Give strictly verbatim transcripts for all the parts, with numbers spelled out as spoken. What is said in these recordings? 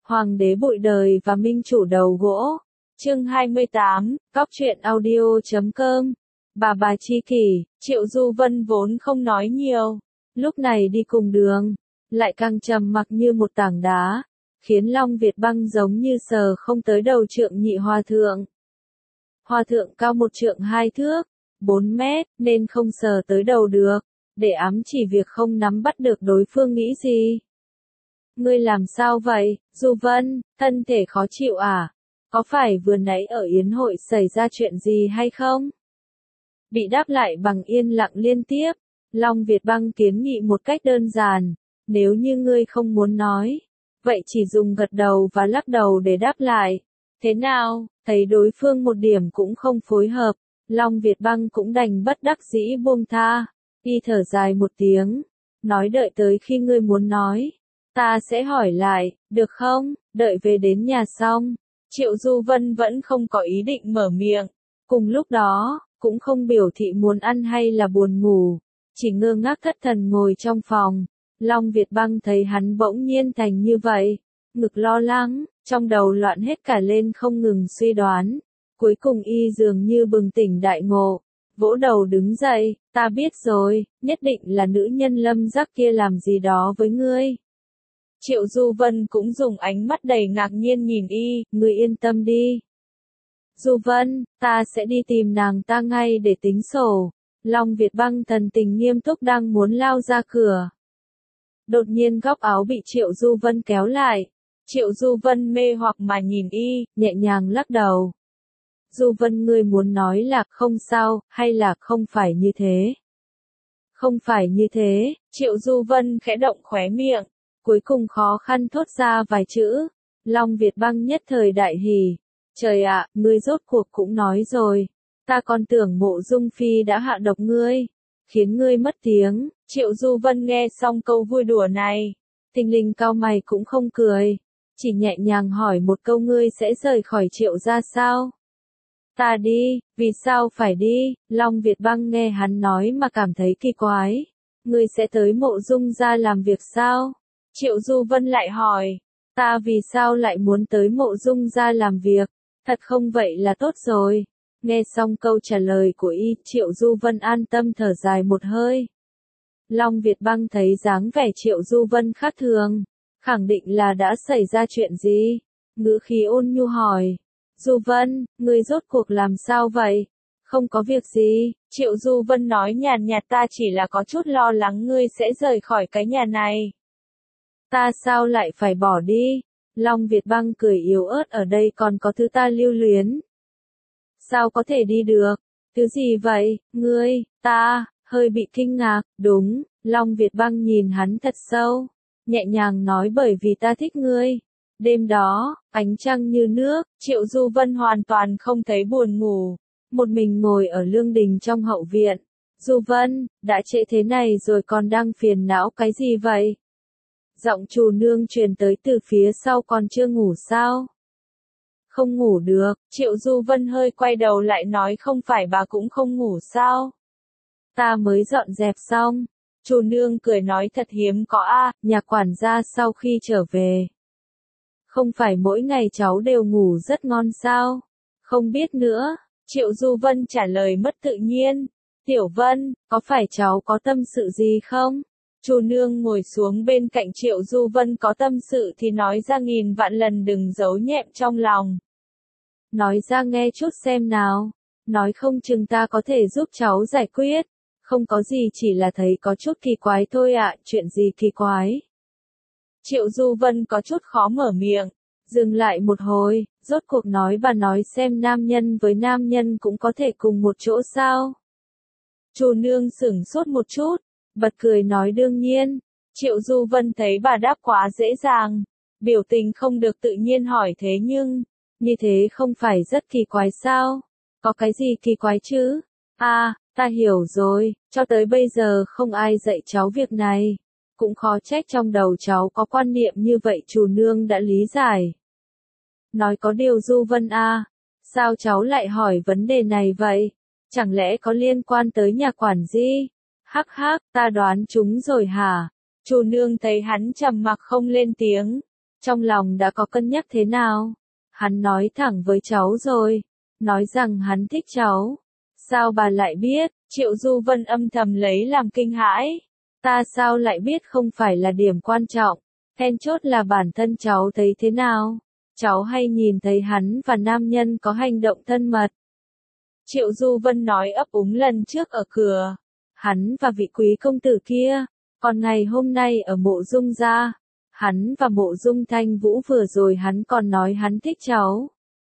Hoàng đế bụi đời và minh chủ đầu gỗ. Chương hai mươi tám, Góc truyện audio chấm com. Bà bà chi kỷ, Triệu Du Vân vốn không nói nhiều, lúc này đi cùng đường, lại càng trầm mặc như một tảng đá, khiến Long Việt Băng giống như sờ không tới đầu Trượng Nhị Hòa Thượng. Hòa Thượng cao một trượng hai thước, bốn mét, nên không sờ tới đầu được, để ám chỉ việc không nắm bắt được đối phương nghĩ gì. Ngươi làm sao vậy, Du Vân, thân thể khó chịu à? Có phải vừa nãy ở yến hội xảy ra chuyện gì hay không? Bị đáp lại bằng yên lặng liên tiếp, Long Việt Băng kiến nghị một cách đơn giản, nếu như ngươi không muốn nói, vậy chỉ dùng gật đầu và lắc đầu để đáp lại. Thế nào, thấy đối phương một điểm cũng không phối hợp, Long Việt Băng cũng đành bất đắc dĩ buông tha, đi thở dài một tiếng, nói đợi tới khi ngươi muốn nói, ta sẽ hỏi lại, được không? Đợi về đến nhà xong, Triệu Du Vân vẫn không có ý định mở miệng, cùng lúc đó, cũng không biểu thị muốn ăn hay là buồn ngủ, chỉ ngơ ngác thất thần ngồi trong phòng. Long Việt Băng thấy hắn bỗng nhiên thành như vậy, ngực lo lắng, trong đầu loạn hết cả lên không ngừng suy đoán, cuối cùng y dường như bừng tỉnh đại ngộ, vỗ đầu đứng dậy, ta biết rồi, nhất định là nữ nhân Lâm Giác kia làm gì đó với ngươi. Triệu Du Vân cũng dùng ánh mắt đầy ngạc nhiên nhìn y, ngươi yên tâm đi. Du Vân, ta sẽ đi tìm nàng ta ngay để tính sổ. Long Việt Băng thần tình nghiêm túc đang muốn lao ra cửa. Đột nhiên góc áo bị Triệu Du Vân kéo lại. Triệu Du Vân mê hoặc mà nhìn y, nhẹ nhàng lắc đầu. Du Vân, ngươi muốn nói là không sao, hay là không phải như thế? Không phải như thế, Triệu Du Vân khẽ động khóe miệng, cuối cùng khó khăn thốt ra vài chữ. Long Việt Băng nhất thời đại hỉ. Trời ạ, ngươi rốt cuộc cũng nói rồi. Ta còn tưởng Mộ Dung Phi đã hạ độc ngươi, khiến ngươi mất tiếng. Triệu Du Vân nghe xong câu vui đùa này, thình lình cau mày cũng không cười, chỉ nhẹ nhàng hỏi một câu, ngươi sẽ rời khỏi Triệu gia sao? Ta đi, vì sao phải đi? Long Việt Băng nghe hắn nói mà cảm thấy kỳ quái. Ngươi sẽ tới Mộ Dung gia làm việc sao? Triệu Du Vân lại hỏi, ta vì sao lại muốn tới Mộ Dung gia làm việc? Thật không vậy là tốt rồi. Nghe xong câu trả lời của y, Triệu Du Vân an tâm thở dài một hơi. Long Việt Băng thấy dáng vẻ Triệu Du Vân khác thường, khẳng định là đã xảy ra chuyện gì. Ngữ khí ôn nhu hỏi, Du Vân, ngươi rốt cuộc làm sao vậy? Không có việc gì, Triệu Du Vân nói nhàn nhạt, ta chỉ là có chút lo lắng ngươi sẽ rời khỏi cái nhà này. Ta sao lại phải bỏ đi? Long Việt Băng cười yếu ớt, ở đây còn có thứ ta lưu luyến. Sao có thể đi được? Thứ gì vậy, ngươi? Ta, hơi bị kinh ngạc, đúng, Long Việt Băng nhìn hắn thật sâu, nhẹ nhàng nói, bởi vì ta thích ngươi. Đêm đó, ánh trăng như nước, Triệu Du Vân hoàn toàn không thấy buồn ngủ, một mình ngồi ở lương đình trong hậu viện. Du Vân, đã trễ thế này rồi còn đang phiền não cái gì vậy? Giọng Trù Nương truyền tới từ phía sau, còn chưa ngủ sao? Không ngủ được, Triệu Du Vân hơi quay đầu lại nói, không phải bà cũng không ngủ sao? Ta mới dọn dẹp xong. Trù Nương cười nói, thật hiếm có a, à, nhà quản gia sau khi trở về. Không phải mỗi ngày cháu đều ngủ rất ngon sao? Không biết nữa, Triệu Du Vân trả lời mất tự nhiên. Tiểu Vân, có phải cháu có tâm sự gì không? Trù Nương ngồi xuống bên cạnh Triệu Du Vân, có tâm sự thì nói ra nghìn vạn lần, đừng giấu nhẹm trong lòng. Nói ra nghe chút xem nào, nói không chừng ta có thể giúp cháu giải quyết. Không có gì, chỉ là thấy có chút kỳ quái thôi ạ. À, chuyện gì kỳ quái? Triệu Du Vân có chút khó mở miệng, dừng lại một hồi, rốt cuộc nói, bà nói xem, nam nhân với nam nhân cũng có thể cùng một chỗ sao? Trù Nương sửng sốt một chút, bật cười nói, đương nhiên. Triệu Du Vân thấy bà đáp quá dễ dàng, biểu tình không được tự nhiên hỏi, thế nhưng, như thế không phải rất kỳ quái sao? Có cái gì kỳ quái chứ? À, ta hiểu rồi, cho tới bây giờ không ai dạy cháu việc này. Cũng khó trách trong đầu cháu có quan niệm như vậy, Trù Nương đã lý giải. Nói có điều Du Vân à, sao cháu lại hỏi vấn đề này vậy? Chẳng lẽ có liên quan tới nhà quản gì? Hắc hắc, ta đoán chúng rồi hả? Trù Nương thấy hắn trầm mặc không lên tiếng, Trong lòng đã có cân nhắc thế nào? Hắn nói thẳng với cháu rồi, nói rằng hắn thích cháu. Sao bà lại biết? Triệu Du Vân âm thầm lấy làm kinh hãi. Ta sao lại biết không phải là điểm quan trọng, then chốt là bản thân cháu thấy thế nào. Cháu hay nhìn thấy hắn và nam nhân có hành động thân mật. Triệu Du Vân nói ấp úng lần trước ở cửa. Hắn và vị quý công tử kia, còn ngày hôm nay ở Mộ Dung gia, hắn và Mộ Dung Thanh Vũ vừa rồi hắn còn nói hắn thích cháu.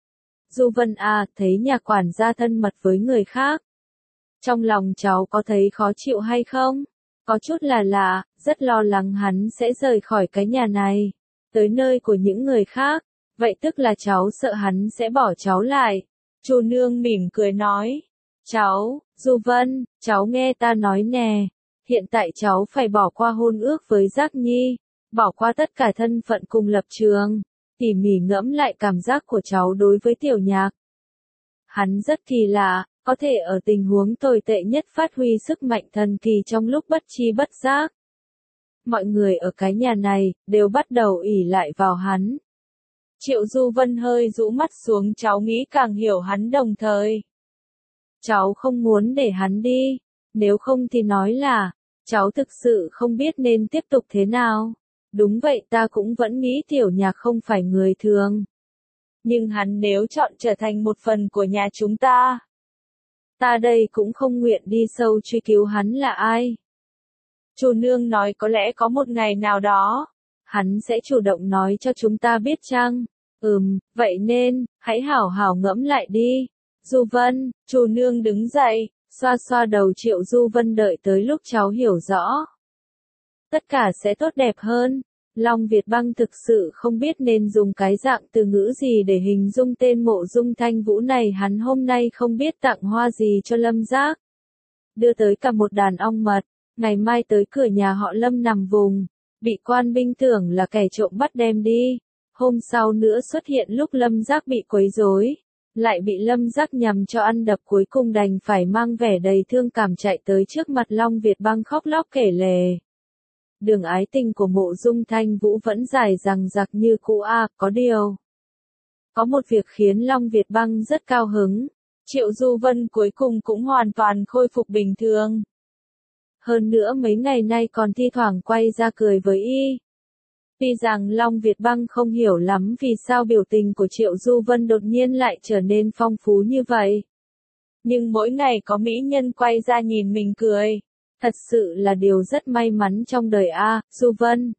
Du Vân à, thấy nhà quản gia thân mật với người khác. Trong lòng cháu có thấy khó chịu hay không? Có chút là lạ, rất lo lắng hắn sẽ rời khỏi cái nhà này, tới nơi của những người khác. Vậy tức là cháu sợ hắn sẽ bỏ cháu lại. Chu nương mỉm cười nói. Cháu, Du Vân, cháu nghe ta nói nè. Hiện tại cháu phải bỏ qua hôn ước với Giác Nhi, bỏ qua tất cả thân phận cùng lập trường, tỉ mỉ ngẫm lại cảm giác của cháu đối với Tiểu Nhạc. Hắn rất kỳ lạ, có thể ở tình huống tồi tệ nhất phát huy sức mạnh thần kỳ trong lúc bất chi bất giác. Mọi người ở cái nhà này đều bắt đầu ỷ lại vào hắn. Triệu Du Vân hơi rũ mắt xuống, cháu nghĩ càng hiểu hắn đồng thời. Cháu không muốn để hắn đi, nếu không thì nói là, cháu thực sự không biết nên tiếp tục thế nào. Đúng vậy, ta cũng vẫn nghĩ Tiểu Nhạc không phải người thường. Nhưng hắn nếu chọn trở thành một phần của nhà chúng ta, ta đây cũng không nguyện đi sâu truy cứu hắn là ai. Chu nương nói có lẽ có một ngày nào đó, hắn sẽ chủ động nói cho chúng ta biết chăng? Ừm, vậy nên, hãy hảo hảo ngẫm lại đi. Du Vân, Chu nương đứng dậy, xoa xoa đầu Triệu Du Vân, đợi tới lúc cháu hiểu rõ. Tất cả sẽ tốt đẹp hơn. Long Việt Băng thực sự không biết nên dùng cái dạng từ ngữ gì để hình dung tên Mộ Dung Thanh Vũ này. Hắn hôm nay không biết tặng hoa gì cho Lâm Giác. Đưa tới cả một đàn ong mật, ngày mai tới cửa nhà họ Lâm nằm vùng, bị quan binh tưởng là kẻ trộm bắt đem đi. Hôm sau nữa xuất hiện lúc Lâm Giác bị quấy rối, lại bị Lâm Giác nhằm cho ăn đập, cuối cùng đành phải mang vẻ đầy thương cảm chạy tới trước mặt Long Việt Băng khóc lóc kể lể. Đường ái tình của Mộ Dung Thanh Vũ vẫn dài dằng dặc như cũ à, có điều. Có một việc khiến Long Việt Băng rất cao hứng, Triệu Du Vân cuối cùng cũng hoàn toàn khôi phục bình thường. Hơn nữa mấy ngày nay còn thi thoảng quay ra cười với y. Tuy rằng Long Việt Băng không hiểu lắm vì sao biểu tình của Triệu Du Vân đột nhiên lại trở nên phong phú như vậy. Nhưng mỗi ngày có mỹ nhân quay ra nhìn mình cười, thật sự là điều rất may mắn trong đời a. À, Du Vân.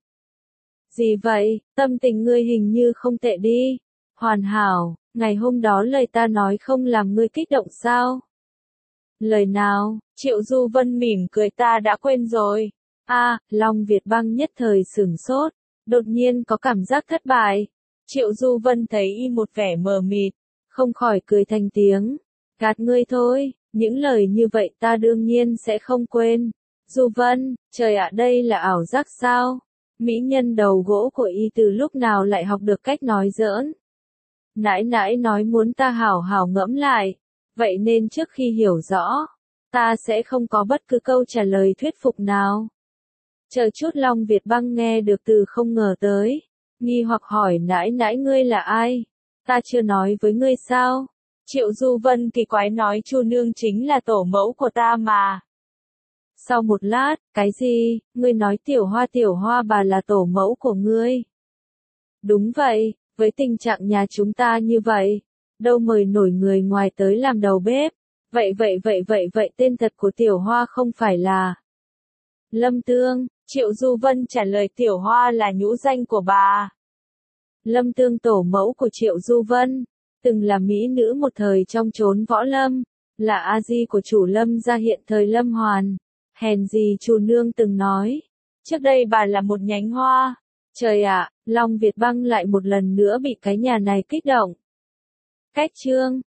Gì vậy, tâm tình ngươi hình như không tệ đi. Hoàn hảo, ngày hôm đó lời ta nói không làm ngươi kích động sao? Lời nào? Triệu Du Vân mỉm cười, ta đã quên rồi. A, à, Long Việt Băng nhất thời sửng sốt, đột nhiên có cảm giác thất bại. Triệu Du Vân thấy y một vẻ mờ mịt, không khỏi cười thành tiếng. Gạt ngươi thôi, những lời như vậy ta đương nhiên sẽ không quên. Du Vân, trời ạ, đây là ảo giác sao? Mỹ nhân đầu gỗ của y từ lúc nào lại học được cách nói giỡn? Nãi nãi nói muốn ta hảo hảo ngẫm lại, vậy nên trước khi hiểu rõ, ta sẽ không có bất cứ câu trả lời thuyết phục nào. Chờ chút, Long Việt Băng nghe được từ không ngờ tới, nghi hoặc hỏi, nãi nãi ngươi là ai? Ta chưa nói với ngươi sao? Triệu Du Vân kỳ quái nói, Chu nương chính là tổ mẫu của ta mà. Sau một lát, cái gì, ngươi nói Tiểu Hoa Tiểu Hoa bà là tổ mẫu của ngươi? Đúng vậy, với tình trạng nhà chúng ta như vậy, đâu mời nổi người ngoài tới làm đầu bếp. Vậy vậy vậy vậy vậy tên thật của Tiểu Hoa không phải là Lâm Tương? Triệu Du Vân trả lời, Tiểu Hoa là nhũ danh của bà. Lâm Tương, tổ mẫu của Triệu Du Vân, từng là mỹ nữ một thời trong chốn võ lâm, là a di của chủ Lâm gia hiện thời Lâm Hoàn. Hèn gì chủ nương từng nói, trước đây bà là một nhánh hoa. Trời ạ, à, Long Việt Băng lại một lần nữa bị cái nhà này kích động. Cách chương